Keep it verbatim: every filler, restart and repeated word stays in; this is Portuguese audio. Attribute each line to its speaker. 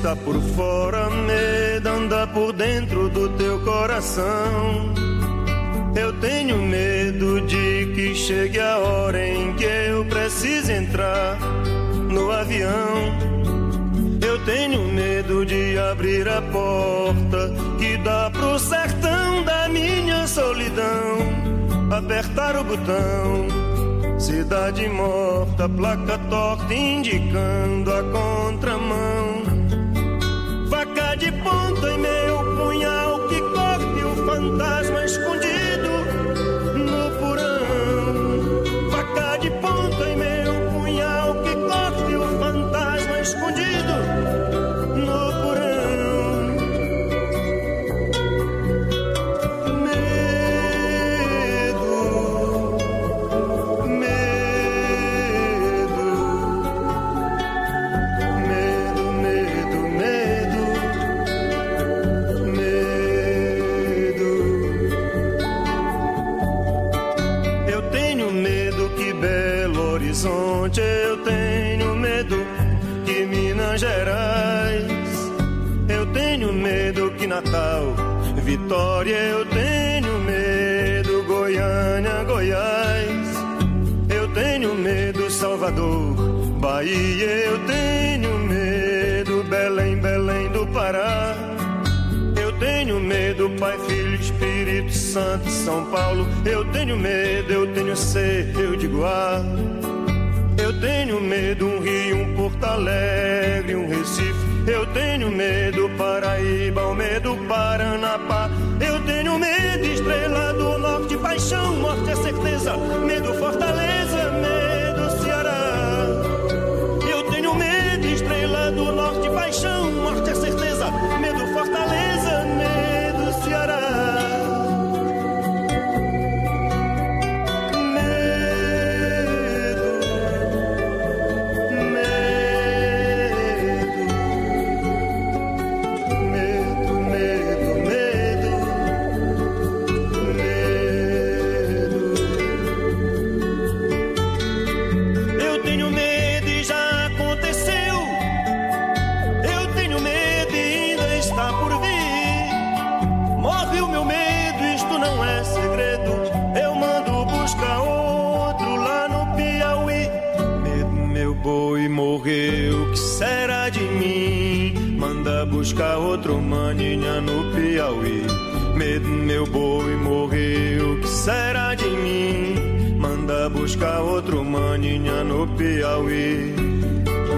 Speaker 1: está por fora, medo anda por dentro do teu coração. Eu tenho medo de que chegue a hora em que eu precise entrar no avião. Eu tenho medo de abrir a porta que dá pro sertão da minha solidão. Apertar o botão, cidade morta, placa torta indicando a contramão. Faca de ponta em meu punhal que corte o fantasma escondido no porão. Faca de ponta em meu punhal que corte o fantasma escondido no porão. Eu tenho medo que Minas Gerais, eu tenho medo que Natal, Vitória, eu tenho medo Goiânia, Goiás, eu tenho medo Salvador, Bahia, eu tenho medo Belém, Belém do Pará, eu tenho medo Pai, Filho, Espírito Santo, São Paulo, eu tenho medo, eu tenho sede, eu digo ah. Eu tenho medo, um Rio, um Porto Alegre, um Recife. Eu tenho medo, Paraíba, o medo, Paranapá. Eu tenho medo, Estrela do Norte, paixão, morte é certeza. Medo, Fortaleza, medo, Ceará. Eu tenho medo, Estrela do Norte, paixão, morte é certeza. Medo, Fortaleza, medo, Ceará. Morreu, que será de mim? Manda buscar outro maninha no Piauí. Medo, meu boi morreu, que será de mim? Manda buscar outro maninha no Piauí.